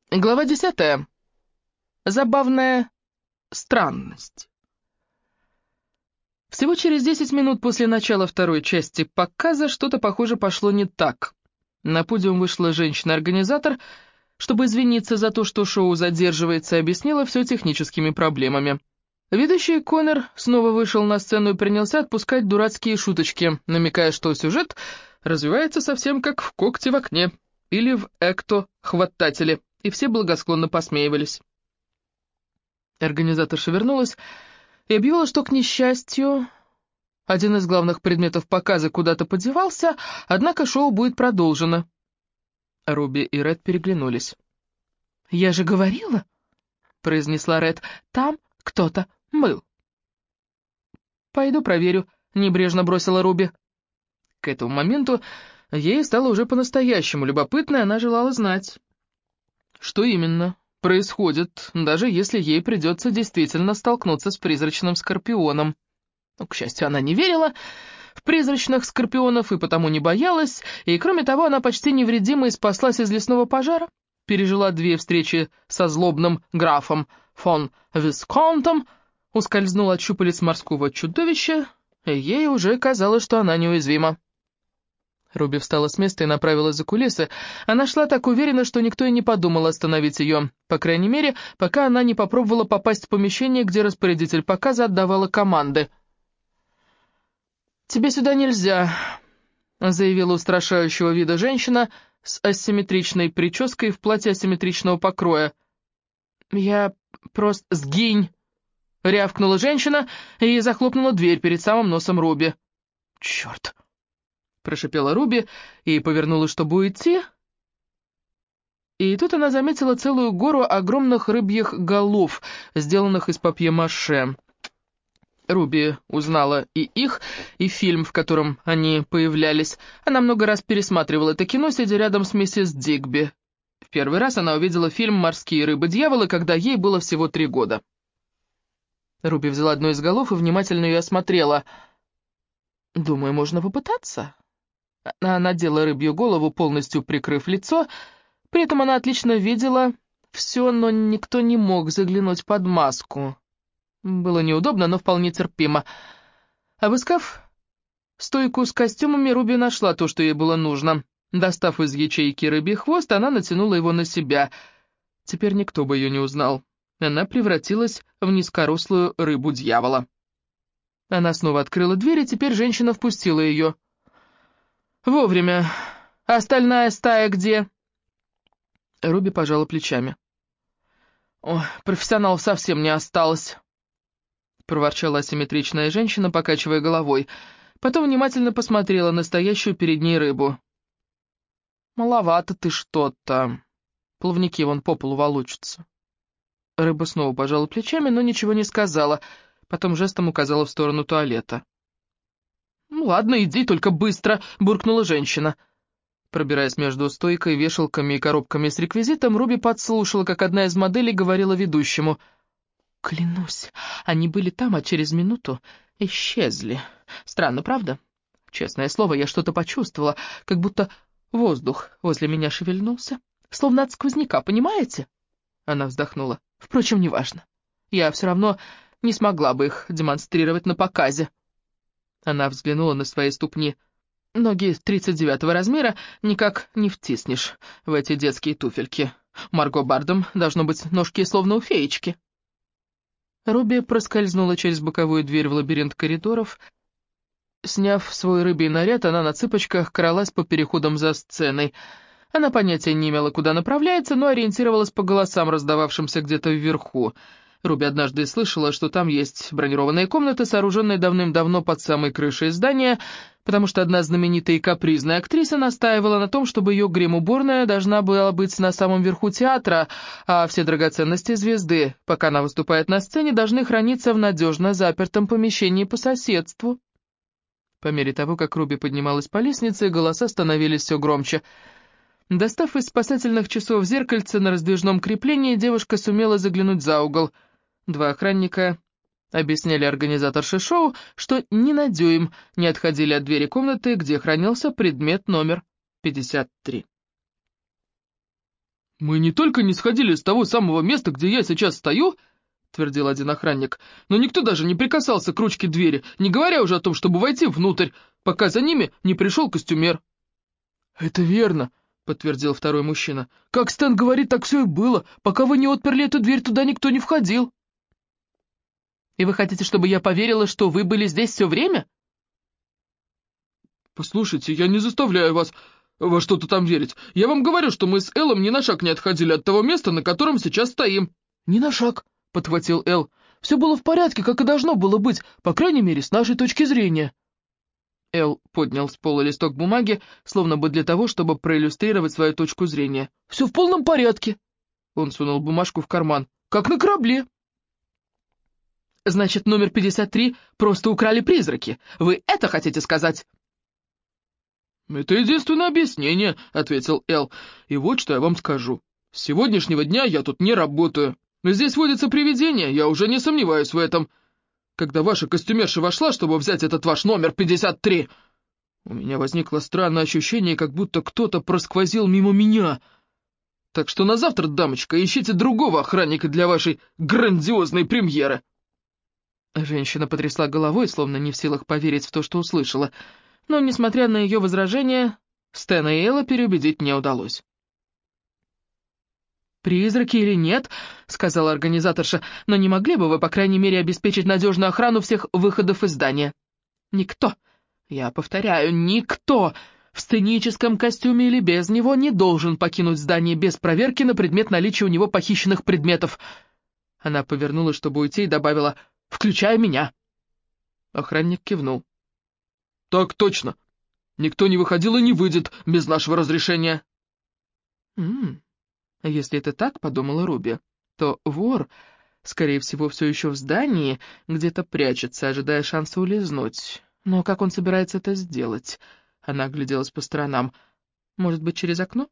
Глава 10. Забавная странность. Всего через 10 минут после начала второй части показа что-то, похоже, пошло не так. На подиум вышла женщина-организатор, чтобы извиниться за то, что шоу задерживается, и объяснила все техническими проблемами. Ведущий Коннор снова вышел на сцену и принялся отпускать дурацкие шуточки, намекая, что сюжет развивается совсем как в «Когте в окне» или в «Экто-хватателе», и все благосклонно посмеивались. Организаторша вернулась и объявила, что, к несчастью, один из главных предметов показа куда-то подевался, однако шоу будет продолжено. Руби и Ред переглянулись. «Я же говорила», — произнесла Ред, — «там кто-то был». «Пойду проверю», — небрежно бросила Руби. К этому моменту ей стало уже по-настоящему любопытно, и она желала знать, что именно происходит, даже если ей придется действительно столкнуться с призрачным скорпионом. Но, к счастью, она не верила в призрачных скорпионов и потому не боялась, и, кроме того, она почти невредима и спаслась из лесного пожара, пережила 2 встречи со злобным графом фон Висконтом, ускользнула от щупалец морского чудовища, и ей уже казалось, что она неуязвима. Руби встала с места и направилась за кулисы. Она шла так уверенно, что никто и не подумал остановить ее, по крайней мере, пока она не попробовала попасть в помещение, где распорядитель показа отдавала команды. «Тебе сюда нельзя», — заявила устрашающего вида женщина с асимметричной прической в платье асимметричного покроя. «Я просто... Сгинь!» — рявкнула женщина и захлопнула дверь перед самым носом Руби. «Черт!» — прошипела Руби и повернулась, чтобы уйти. И тут она заметила целую гору огромных рыбьих голов, сделанных из папье-маше. Руби узнала и их, и фильм, в котором они появлялись. Она много раз пересматривала это кино, сидя рядом с миссис Дигби. В первый раз она увидела фильм «Морские рыбы-дьяволы», когда ей было всего 3 года. Руби взяла одну из голов и внимательно ее осмотрела. «Думаю, можно попытаться». Она надела рыбью голову, полностью прикрыв лицо. При этом она отлично видела все, но никто не мог заглянуть под маску. Было неудобно, но вполне терпимо. Обыскав стойку с костюмами, Руби нашла то, что ей было нужно. Достав из ячейки рыбий хвост, она натянула его на себя. Теперь никто бы ее не узнал. Она превратилась в низкорослую рыбу-дьявола. Она снова открыла дверь, и теперь женщина впустила ее. «Вовремя. Остальная стая где?» Руби пожала плечами. «Ой, профессионалов совсем не осталось», — проворчала асимметричная женщина, покачивая головой. Потом внимательно посмотрела на стоящую перед ней рыбу. «Маловато ты что-то. Плавники вон по полу волочатся». Рыба снова пожала плечами, но ничего не сказала. Потом жестом указала в сторону туалета. «Ну ладно, иди, только быстро», — буркнула женщина. Пробираясь между стойкой, вешалками и коробками с реквизитом, Руби подслушала, как одна из моделей говорила ведущему. «Клянусь, они были там, а через минуту исчезли. Странно, правда? Честное слово, я что-то почувствовала, как будто воздух возле меня шевельнулся, словно от сквозняка, понимаете?» Она вздохнула. «Впрочем, неважно. Я все равно не смогла бы их демонстрировать на показе». Она взглянула на свои ступни. «Ноги 39-го размера никак не втиснешь в эти детские туфельки. Марго Бардом, должно быть, ножки словно у феечки». Руби проскользнула через боковую дверь в лабиринт коридоров. Сняв свой рыбий наряд, она на цыпочках кралась по переходам за сценой. Она понятия не имела, куда направляется, но ориентировалась по голосам, раздававшимся где-то вверху. Руби однажды слышала, что там есть бронированные комнаты, сооруженные давным-давно под самой крышей здания, потому что одна знаменитая и капризная актриса настаивала на том, чтобы ее грим-уборная должна была быть на самом верху театра, а все драгоценности звезды, пока она выступает на сцене, должны храниться в надежно запертом помещении по соседству. По мере того, как Руби поднималась по лестнице, голоса становились все громче. Достав из спасательных часов зеркальце на раздвижном креплении, девушка сумела заглянуть за угол. 2 охранника объясняли организаторше шоу, что ни на дюйм не отходили от двери комнаты, где хранился предмет номер 53. «Мы не только не сходили с того самого места, где я сейчас стою», — твердил один охранник, «но никто даже не прикасался к ручке двери, не говоря уже о том, чтобы войти внутрь, пока за ними не пришел костюмер». «Это верно», — подтвердил второй мужчина. «Как Стэн говорит, так все и было. Пока вы не отперли эту дверь, туда никто не входил». «И вы хотите, чтобы я поверила, что вы были здесь все время?» «Послушайте, я не заставляю вас во что-то там верить. Я вам говорю, что мы с Эллом ни на шаг не отходили от того места, на котором сейчас стоим». «Ни на шаг», — подхватил Эл. «Все было в порядке, как и должно было быть, по крайней мере, с нашей точки зрения». Эл поднял с пола листок бумаги, словно бы для того, чтобы проиллюстрировать свою точку зрения. «Все в полном порядке». Он сунул бумажку в карман. «Как на корабле». «Значит, номер 53 просто украли призраки. Вы это хотите сказать?» «Это единственное объяснение», — ответил Эл. «И вот что я вам скажу. С сегодняшнего дня я тут не работаю. Здесь водится привидение, я уже не сомневаюсь в этом. Когда ваша костюмерша вошла, чтобы взять этот ваш номер 53, у меня возникло странное ощущение, как будто кто-то просквозил мимо меня. Так что на завтра, дамочка, ищите другого охранника для вашей грандиозной премьеры». Женщина потрясла головой, словно не в силах поверить в то, что услышала. Но, несмотря на ее возражения, Стэна и Элла переубедить не удалось. «Призраки или нет, — сказала организаторша, — но не могли бы вы, по крайней мере, обеспечить надежную охрану всех выходов из здания? Никто, я повторяю, никто в сценическом костюме или без него не должен покинуть здание без проверки на предмет наличия у него похищенных предметов». Она повернулась, чтобы уйти, и добавила: «Включая меня». Охранник кивнул. «Так точно. Никто не выходил и не выйдет без нашего разрешения». Если это так, — подумала Руби, — то вор, скорее всего, все еще в здании, где-то прячется, ожидая шанса улизнуть. Но как он собирается это сделать? Она огляделась по сторонам. Может быть, через окно?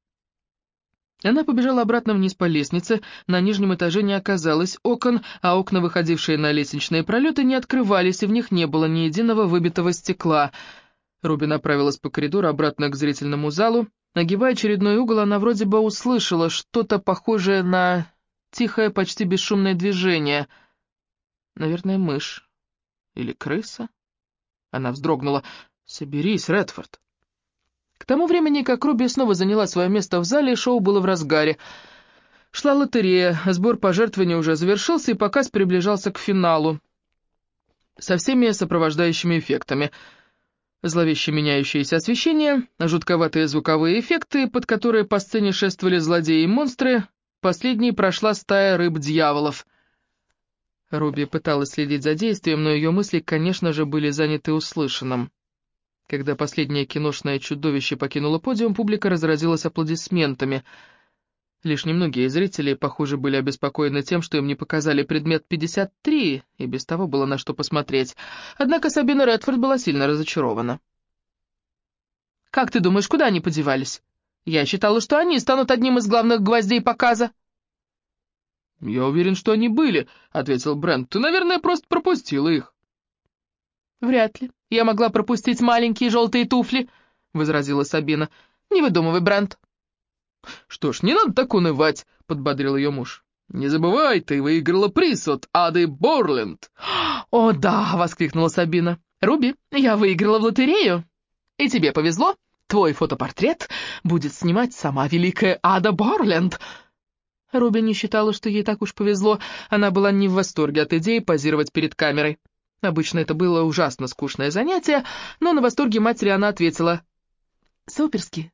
Она побежала обратно вниз по лестнице. На нижнем этаже не оказалось окон, а окна, выходившие на лестничные пролеты, не открывались, и в них не было ни единого выбитого стекла. Руби направилась по коридору обратно к зрительному залу. Нагибая очередной угол, она вроде бы услышала что-то похожее на тихое, почти бесшумное движение. Наверное, мышь. Или крыса? Она вздрогнула. «Соберись, Редфорд». К тому времени, как Руби снова заняла свое место в зале, шоу было в разгаре. Шла лотерея, сбор пожертвований уже завершился, и показ приближался к финалу. Со всеми сопровождающими эффектами. Зловеще меняющееся освещение, жутковатые звуковые эффекты, под которые по сцене шествовали злодеи и монстры. Последней прошла стая рыб-дьяволов. Руби пыталась следить за действием, но ее мысли, конечно же, были заняты услышанным. Когда последнее киношное чудовище покинуло подиум, публика разразилась аплодисментами. Лишь немногие зрители, похоже, были обеспокоены тем, что им не показали предмет 53, и без того было на что посмотреть. Однако Сабина Редфорд была сильно разочарована. «Как ты думаешь, куда они подевались? Я считала, что они станут одним из главных гвоздей показа». «Я уверен, что они были», — ответил Брент. «Ты, наверное, просто пропустила их». «Вряд ли. Я могла пропустить маленькие желтые туфли», — возразила Сабина. «Не выдумывай, Брент». «Что ж, не надо так унывать», — подбодрил ее муж. «Не забывай, ты выиграла приз от Ады Борленд». «О, да!» — воскликнула Сабина. «Руби, я выиграла в лотерею. И тебе повезло. Твой фотопортрет будет снимать сама великая Ада Борленд». Руби не считала, что ей так уж повезло. Она была не в восторге от идеи позировать перед камерой. Обычно это было ужасно скучное занятие, но на восторге матери она ответила: «Суперски».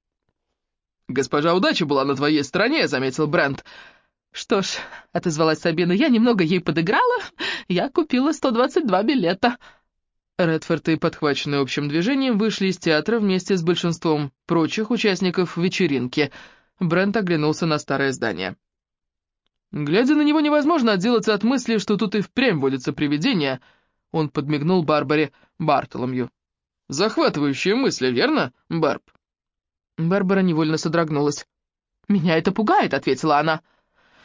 «Госпожа удача была на твоей стороне», — заметил Брент. «Что ж», — отозвалась Сабина, — «я немного ей подыграла. Я купила 122 билета». Редфорд и, подхваченные общим движением, вышли из театра вместе с большинством прочих участников вечеринки. Брент оглянулся на старое здание. «Глядя на него, невозможно отделаться от мысли, что тут и впрямь водится привидение», — он подмигнул Барбаре Бартоломью. «Захватывающие мысли, верно, Барб?» Барбара невольно содрогнулась. «Меня это пугает», — ответила она.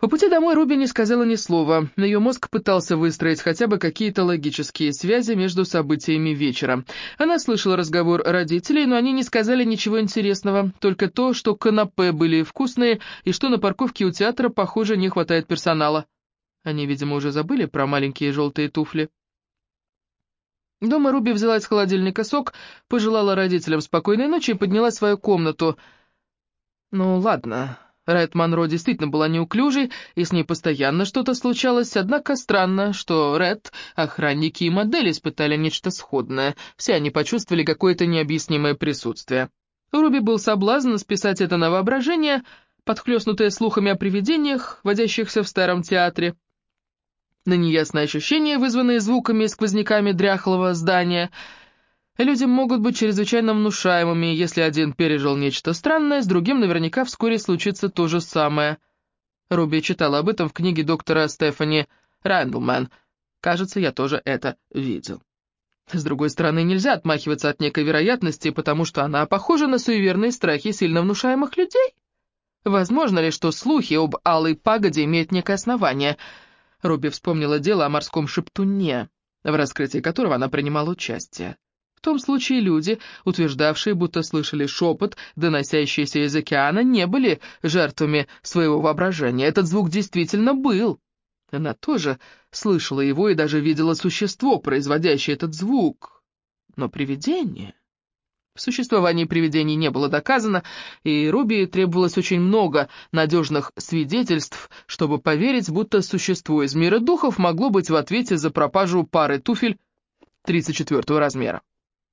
По пути домой Руби не сказала ни слова. Ее мозг пытался выстроить хотя бы какие-то логические связи между событиями вечера. Она слышала разговор родителей, но они не сказали ничего интересного, только то, что канапе были вкусные и что на парковке у театра, похоже, не хватает персонала. Они, видимо, уже забыли про маленькие желтые туфли. Дома Руби взяла из холодильника сок, пожелала родителям спокойной ночи и поднялась в свою комнату. Ну ладно, Ред Монро действительно была неуклюжей, и с ней постоянно что-то случалось, однако странно, что Ред, охранники и модели испытали нечто сходное. Все они почувствовали какое-то необъяснимое присутствие. У Руби был соблазн списать это на воображение, подхлёстнутое слухами о привидениях, водящихся в старом театре, на неясные ощущения, вызванные звуками и сквозняками дряхлого здания. Люди могут быть чрезвычайно внушаемыми, если один пережил нечто странное, с другим наверняка вскоре случится то же самое. Руби читала об этом в книге доктора Стефани Рэндлман. Кажется, я тоже это видел. С другой стороны, нельзя отмахиваться от некой вероятности, потому что она похожа на суеверные страхи сильно внушаемых людей. Возможно ли, что слухи об алой пагоде имеют некое основание? Руби вспомнила дело о морском шептуне, в раскрытии которого она принимала участие. В том случае люди, утверждавшие, будто слышали шепот, доносящийся из океана, не были жертвами своего воображения. Этот звук действительно был. Она тоже слышала его и даже видела существо, производящее этот звук. Но привидение... В существовании привидений не было доказано, и Руби требовалось очень много надежных свидетельств, чтобы поверить, будто существо из мира духов могло быть в ответе за пропажу пары туфель 34-го размера.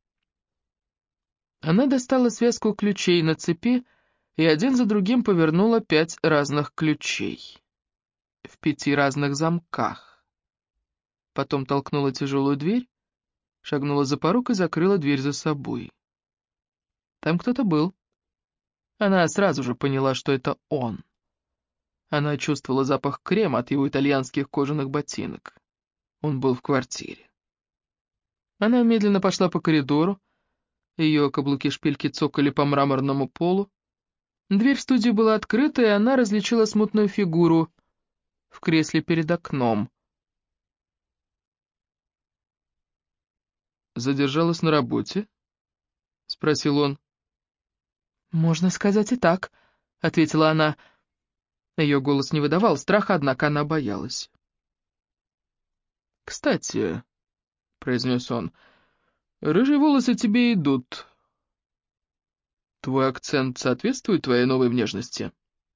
Она достала связку ключей на цепи и один за другим повернула 5 разных ключей. В 5 разных замках. Потом толкнула тяжелую дверь, шагнула за порог и закрыла дверь за собой. Там кто-то был. Она сразу же поняла, что это он. Она чувствовала запах крема от его итальянских кожаных ботинок. Он был в квартире. Она медленно пошла по коридору. Ее каблуки-шпильки цокали по мраморному полу. Дверь в студию была открыта, и она различила смутную фигуру в кресле перед окном. «Задержалась на работе?» — спросил он. «Можно сказать и так», — ответила она. Ее голос не выдавал страха, однако она боялась. «Кстати», — произнес он, — «рыжие волосы тебе идут. Твой акцент соответствует твоей новой внешности?»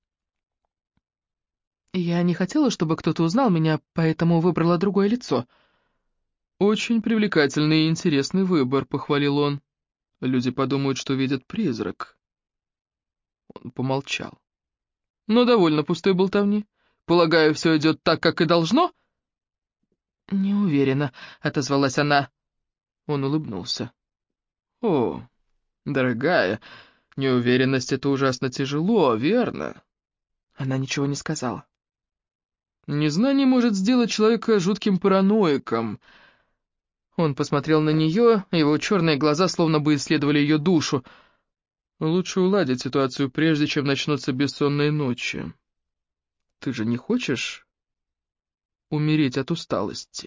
«Я не хотела, чтобы кто-то узнал меня, поэтому выбрала другое лицо». «Очень привлекательный и интересный выбор», — похвалил он. «Люди подумают, что видят призрак». Он помолчал. «Но довольно пустой болтовни. Полагаю, все идет так, как и должно?» «Не уверена», — отозвалась она. Он улыбнулся. «О, дорогая, неуверенность — это ужасно тяжело, верно?» Она ничего не сказала. «Незнание может сделать человека жутким параноиком». Он посмотрел на нее, его черные глаза словно бы исследовали ее душу. «Лучше уладить ситуацию, прежде чем начнутся бессонные ночи. Ты же не хочешь умереть от усталости?»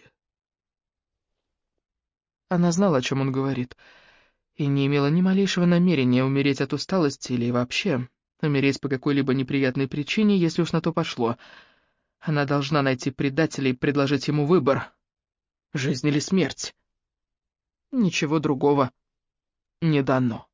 Она знала, о чем он говорит, и не имела ни малейшего намерения умереть от усталости или вообще умереть по какой-либо неприятной причине, если уж на то пошло. Она должна найти предателя и предложить ему выбор. Жизнь или смерть. Ничего другого не дано.